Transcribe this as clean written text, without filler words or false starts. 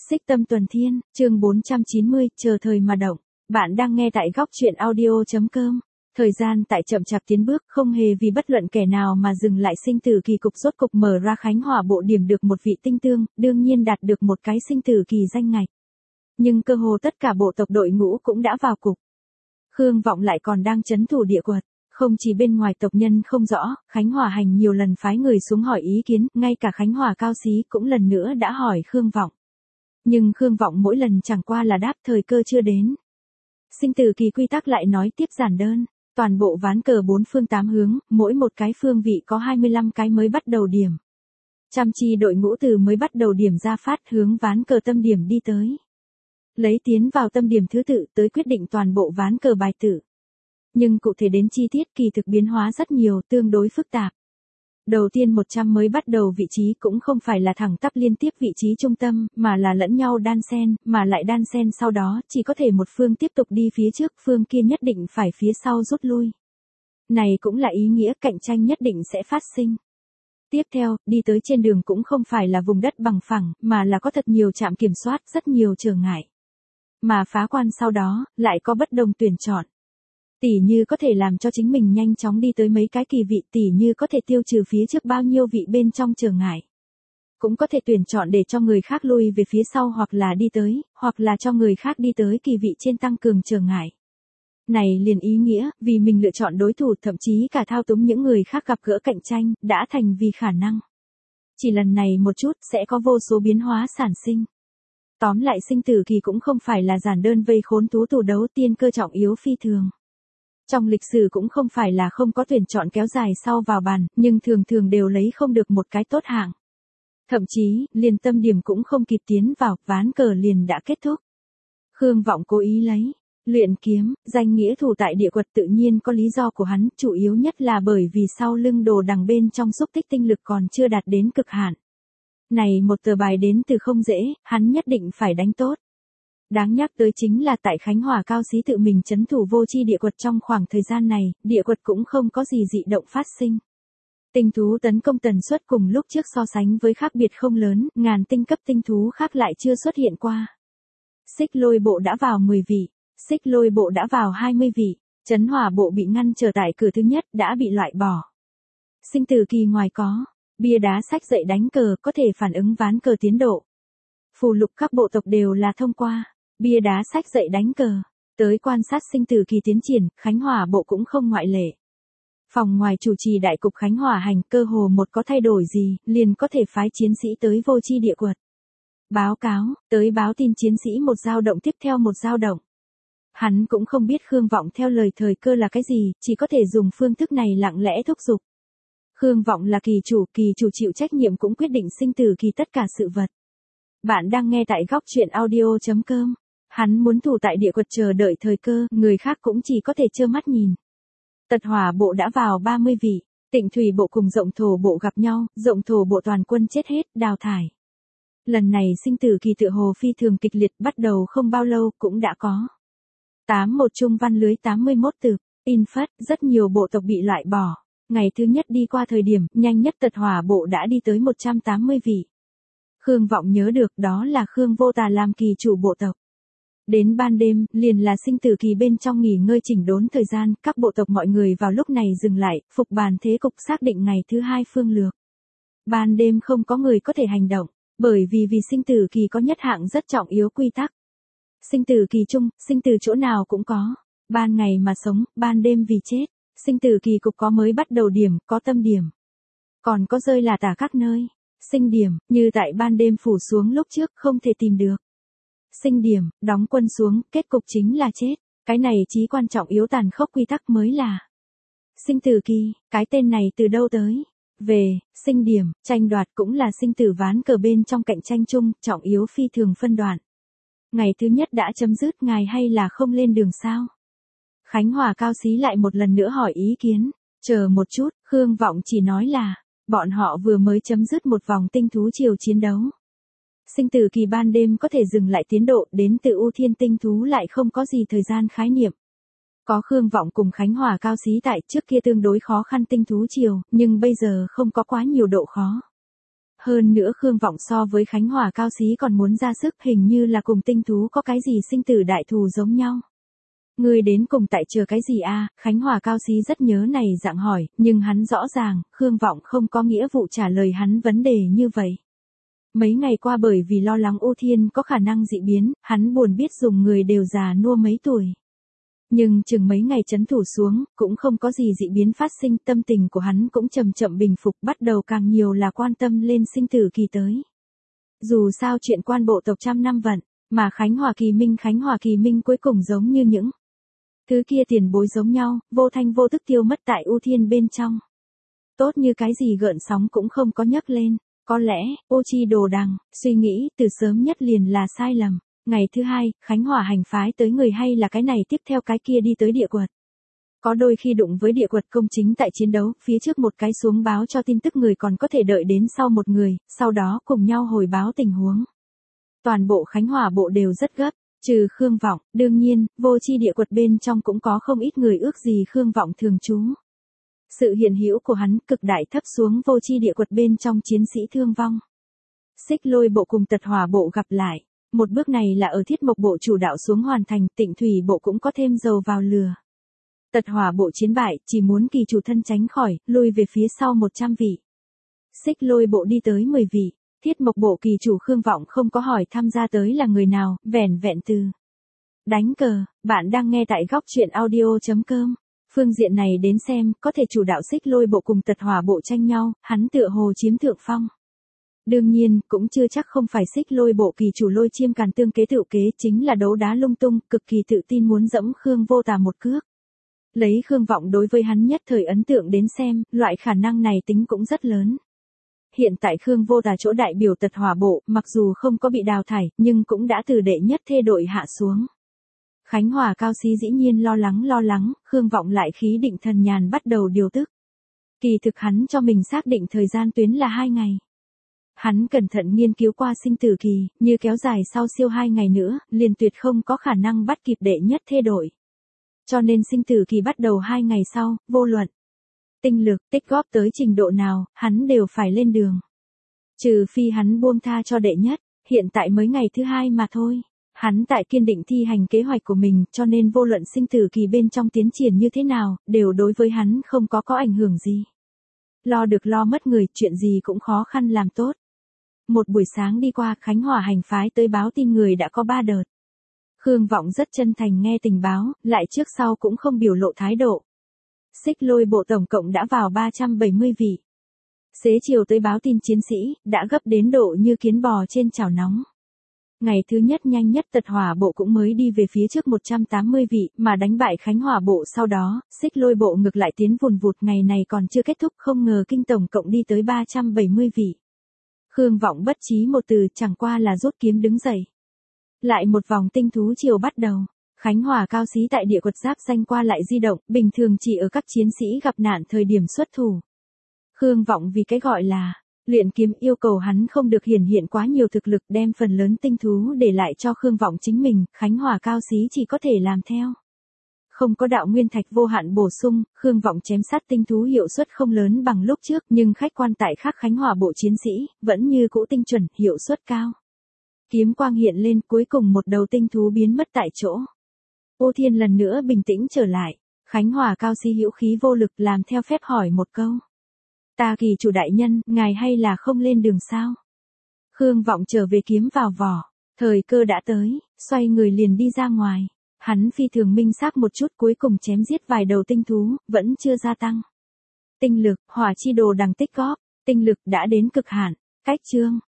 Xích Tâm Tuần Thiên, chương 490, chờ thời mà động. Bạn đang nghe tại góc truyện audio.com. Thời gian tại chậm chạp tiến bước, không hề vì bất luận kẻ nào mà dừng lại. Sinh tử kỳ cục rốt cục mở ra. Khánh Hòa bộ điểm được một vị tinh tương, đương nhiên đạt được một cái sinh tử kỳ danh ngạch. Nhưng cơ hồ tất cả bộ tộc đội ngũ cũng đã vào cục. Khương Vọng lại còn đang trấn thủ địa quật. Không chỉ bên ngoài tộc nhân không rõ, Khánh Hòa Hành nhiều lần phái người xuống hỏi ý kiến, ngay cả Khánh Hòa Cao Xí cũng lần nữa đã hỏi Khương Vọng. Nhưng Khương Vọng mỗi lần chẳng qua là đáp thời cơ chưa đến. Sinh tử kỳ quy tắc lại nói tiếp giản đơn, toàn bộ ván cờ 4 phương 8 hướng, mỗi một cái phương vị có 25 cái mới bắt đầu điểm. Chăm chi đội ngũ từ mới bắt đầu điểm ra phát hướng ván cờ tâm điểm đi tới. Lấy tiến vào tâm điểm thứ tự tới quyết định toàn bộ ván cờ bài tử. Nhưng cụ thể đến chi tiết kỳ thực biến hóa rất nhiều, tương đối phức tạp. Đầu tiên 100 mới bắt đầu vị trí cũng không phải là thẳng tắp liên tiếp vị trí trung tâm, mà là lẫn nhau đan xen, mà lại đan xen sau đó chỉ có thể một phương tiếp tục đi phía trước, phương kia nhất định phải phía sau rút lui. Này cũng là ý nghĩa cạnh tranh nhất định sẽ phát sinh. Tiếp theo, đi tới trên đường cũng không phải là vùng đất bằng phẳng, mà là có thật nhiều trạm kiểm soát, rất nhiều trở ngại. Mà phá quan sau đó, lại có bất đồng tuyển chọn. Tỉ như có thể làm cho chính mình nhanh chóng đi tới mấy cái kỳ vị, tỉ như có thể tiêu trừ phía trước bao nhiêu vị bên trong trở ngại. Cũng có thể tuyển chọn để cho người khác lui về phía sau hoặc là đi tới, hoặc là cho người khác đi tới kỳ vị trên tăng cường trở ngại. Này liền ý nghĩa, vì mình lựa chọn đối thủ thậm chí cả thao túng những người khác gặp gỡ cạnh tranh, đã thành vì khả năng. Chỉ lần này một chút sẽ có vô số biến hóa sản sinh. Tóm lại sinh tử kỳ cũng không phải là giản đơn vây khốn tú tù đấu tiên cơ trọng yếu phi thường. Trong lịch sử cũng không phải là không có tuyển chọn kéo dài sau vào bàn, nhưng thường thường đều lấy không được một cái tốt hạng. Thậm chí, liền tâm điểm cũng không kịp tiến vào, ván cờ liền đã kết thúc. Khương Vọng cố ý lấy, luyện kiếm, danh nghĩa thủ tại địa quật tự nhiên có lý do của hắn, chủ yếu nhất là bởi vì sau lưng đồ đằng bên trong xúc tích tinh lực còn chưa đạt đến cực hạn. Này một tờ bài đến từ không dễ, hắn nhất định phải đánh tốt. Đáng nhắc tới chính là tại Khánh Hòa Cao Xí tự mình trấn thủ vô chi địa quật trong khoảng thời gian này, địa quật cũng không có gì dị động phát sinh. Tinh thú tấn công tần suất cùng lúc trước so sánh với khác biệt không lớn, ngàn tinh cấp tinh thú khác lại chưa xuất hiện qua. Xích Lôi bộ đã vào 10 vị, Xích Lôi bộ đã vào 20 vị, Trấn Hỏa bộ bị ngăn trở tại cửa thứ nhất đã bị loại bỏ. Sinh tử kỳ ngoài có, bia đá sách dậy đánh cờ có thể phản ứng ván cờ tiến độ. Phù lục các bộ tộc đều là thông qua. Bia đá sách dậy đánh cờ, tới quan sát sinh tử kỳ tiến triển, Khánh Hòa bộ cũng không ngoại lệ. Phòng ngoài chủ trì đại cục Khánh Hòa Hành cơ hồ một có thay đổi gì, liền có thể phái chiến sĩ tới vô chi địa quật. Báo cáo, tới báo tin chiến sĩ một dao động tiếp theo một dao động. Hắn cũng không biết Khương Vọng theo lời thời cơ là cái gì, chỉ có thể dùng phương thức này lặng lẽ thúc giục. Khương Vọng là kỳ chủ chịu trách nhiệm cũng quyết định sinh tử kỳ tất cả sự vật. Bạn đang nghe tại góc truyện audio.com. Hắn muốn thủ tại địa quật chờ đợi thời cơ, người khác cũng chỉ có thể trơ mắt nhìn. Tật Hỏa bộ đã vào 30 vị, Tịnh Thủy bộ cùng Rộng Thổ bộ gặp nhau, Rộng Thổ bộ toàn quân chết hết, đào thải. Lần này sinh tử kỳ tựa hồ phi thường kịch liệt, bắt đầu không bao lâu cũng đã có 81 trung văn lưới 81 tược, in phất, rất nhiều bộ tộc bị loại bỏ. Ngày thứ nhất đi qua thời điểm, nhanh nhất Tật Hỏa bộ đã đi tới 180 vị. Khương Vọng nhớ được đó là Khương Vô Tà làm kỳ chủ bộ tộc. Đến ban đêm, liền là sinh tử kỳ bên trong nghỉ ngơi chỉnh đốn thời gian, các bộ tộc mọi người vào lúc này dừng lại, phục bàn thế cục xác định ngày thứ hai phương lược. Ban đêm không có người có thể hành động, bởi vì sinh tử kỳ có nhất hạng rất trọng yếu quy tắc. Sinh tử kỳ chung, sinh tử chỗ nào cũng có. Ban ngày mà sống, ban đêm vì chết. Sinh tử kỳ cục có mới bắt đầu điểm, có tâm điểm. Còn có rơi là tả các nơi. Sinh điểm, như tại ban đêm phủ xuống lúc trước không thể tìm được. Sinh điểm, đóng quân xuống, kết cục chính là chết. Cái này chí quan trọng yếu tàn khốc quy tắc mới là sinh tử kỳ, cái tên này từ đâu tới? Về, sinh điểm, tranh đoạt cũng là sinh tử ván cờ bên trong cạnh tranh chung, trọng yếu phi thường phân đoạn. Ngày thứ nhất đã chấm dứt, ngài hay là không lên đường sao? Khánh Hòa Cao Xí lại một lần nữa hỏi ý kiến. Chờ một chút, Khương Vọng chỉ nói là bọn họ vừa mới chấm dứt một vòng tinh thú triều chiến đấu. Sinh tử kỳ ban đêm có thể dừng lại tiến độ, đến từ ưu thiên tinh thú lại không có gì thời gian khái niệm. Có Khương Vọng cùng Khánh Hòa Cao Xí tại trước kia tương đối khó khăn tinh thú triều, nhưng bây giờ không có quá nhiều độ khó. Hơn nữa Khương Vọng so với Khánh Hòa Cao Xí còn muốn ra sức, hình như là cùng tinh thú có cái gì sinh tử đại thù giống nhau. Ngươi đến cùng tại chờ cái gì a? Khánh Hòa Cao Xí rất nhớ này dạng hỏi, nhưng hắn rõ ràng, Khương Vọng không có nghĩa vụ trả lời hắn vấn đề như vậy. Mấy ngày qua bởi vì lo lắng Ô Thiên có khả năng dị biến, hắn buồn biết dùng người đều già nua mấy tuổi. Nhưng chừng mấy ngày trấn thủ xuống, cũng không có gì dị biến phát sinh, tâm tình của hắn cũng chậm chậm bình phục, bắt đầu càng nhiều là quan tâm lên sinh tử kỳ tới. Dù sao chuyện quan bộ tộc trăm năm vận, mà Khánh Hòa Kỳ Minh cuối cùng giống như những thứ kia tiền bối giống nhau, vô thanh vô tức tiêu mất tại U Thiên bên trong. Tốt như cái gì gợn sóng cũng không có nhấc lên, có lẽ, Ô Chi Đồ Đằng, suy nghĩ từ sớm nhất liền là sai lầm. Ngày thứ hai, Khánh Hòa hành phái tới người hay là cái này tiếp theo cái kia đi tới địa quật. Có đôi khi đụng với địa quật công chính tại chiến đấu, phía trước một cái xuống báo cho tin tức người còn có thể đợi đến sau một người, sau đó cùng nhau hồi báo tình huống. Toàn bộ Khánh Hòa bộ đều rất gấp, trừ Khương Vọng, đương nhiên, vô chi địa quật bên trong cũng có không ít người ước gì Khương Vọng thường trú. Sự hiện hữu của hắn cực đại thấp xuống vô chi địa quật bên trong chiến sĩ thương vong. Xích Lôi bộ cùng Tật Hỏa bộ gặp lại. Một bước này là ở Thiết Mộc bộ chủ đạo xuống hoàn thành, Tịnh Thủy bộ cũng có thêm dầu vào lửa. Tật Hỏa bộ chiến bại, chỉ muốn kỳ chủ thân tránh khỏi, lui về phía sau 100 vị. Xích Lôi bộ đi tới 10 vị. Thiết Mộc bộ kỳ chủ Khương Vọng không có hỏi tham gia tới là người nào, vẻn vẹn từ đánh cờ. Bạn đang nghe tại góc truyện audio.com. Phương diện này đến xem, có thể chủ đạo Xích Lôi bộ cùng Tật Hỏa bộ tranh nhau, hắn tựa hồ chiếm thượng phong. Đương nhiên, cũng chưa chắc không phải Xích Lôi bộ kỳ chủ Lôi Chiêm Càn tương kế tự kế, chính là đấu đá lung tung, cực kỳ tự tin muốn dẫm Khương Vô Tà một cước. Lấy Khương Vọng đối với hắn nhất thời ấn tượng đến xem, loại khả năng này tính cũng rất lớn. Hiện tại Khương Vô Tà chỗ đại biểu Tật Hỏa bộ, mặc dù không có bị đào thải, nhưng cũng đã từ đệ nhất thê đội hạ xuống. Khánh Hòa Cao Xí dĩ nhiên lo lắng, Khương Vọng lại khí định thần nhàn bắt đầu điều tức. Kỳ thực hắn cho mình xác định thời gian tuyến là 2 ngày. Hắn cẩn thận nghiên cứu qua sinh tử kỳ, như kéo dài sau siêu 2 ngày nữa, liền tuyệt không có khả năng bắt kịp đệ nhất thê đội. Cho nên sinh tử kỳ bắt đầu 2 ngày sau, vô luận tinh lực, tích góp tới trình độ nào, hắn đều phải lên đường. Trừ phi hắn buông tha cho đệ nhất, hiện tại mới ngày thứ 2 mà thôi. Hắn tại kiên định thi hành kế hoạch của mình, cho nên vô luận sinh tử kỳ bên trong tiến triển như thế nào, đều đối với hắn không có ảnh hưởng gì. Lo được lo mất người, chuyện gì cũng khó khăn làm tốt. Một buổi sáng đi qua, Khánh Hòa hành phái tới báo tin người đã có 3 đợt. Khương Vọng rất chân thành nghe tình báo, lại trước sau cũng không biểu lộ thái độ. Xích Lôi bộ tổng cộng đã vào 370 vị. Xế chiều tới báo tin chiến sĩ, đã gấp đến độ như kiến bò trên chảo nóng. Ngày thứ nhất nhanh nhất Tật Hỏa bộ cũng mới đi về phía trước 180 vị, mà đánh bại Khánh Hòa bộ sau đó, Xích Lôi bộ ngược lại tiến vùn vụt, ngày này còn chưa kết thúc, không ngờ kinh tổng cộng đi tới 370 vị. Khương Vọng bất trí một từ, chẳng qua là rút kiếm đứng dậy. Lại một vòng tinh thú chiều bắt đầu. Khánh Hòa Cao Xí tại địa quật giáp danh qua lại di động, bình thường chỉ ở các chiến sĩ gặp nạn thời điểm xuất thủ. Khương Vọng vì cái gọi là luyện kiếm yêu cầu hắn không được hiển hiện quá nhiều thực lực, đem phần lớn tinh thú để lại cho Khương Vọng chính mình, Khánh Hòa Cao Xí chỉ có thể làm theo. Không có đạo nguyên thạch vô hạn bổ sung, Khương Vọng chém sát tinh thú hiệu suất không lớn bằng lúc trước, nhưng khách quan tại khác Khánh Hòa bộ chiến sĩ, vẫn như cũ tinh chuẩn, hiệu suất cao. Kiếm quang hiện lên, cuối cùng một đầu tinh thú biến mất tại chỗ. Ô Thiên lần nữa bình tĩnh trở lại, Khánh Hòa Cao Xí hữu khí vô lực làm theo phép hỏi một câu. Ta kỳ chủ đại nhân, ngài hay là không lên đường sao? Khương Vọng trở về kiếm vào vỏ, thời cơ đã tới, xoay người liền đi ra ngoài. Hắn phi thường minh xác một chút, cuối cùng chém giết vài đầu tinh thú, vẫn chưa gia tăng. Tinh lực, Hỏa Chi Đồ Đằng tích góp, tinh lực đã đến cực hạn, cách chương.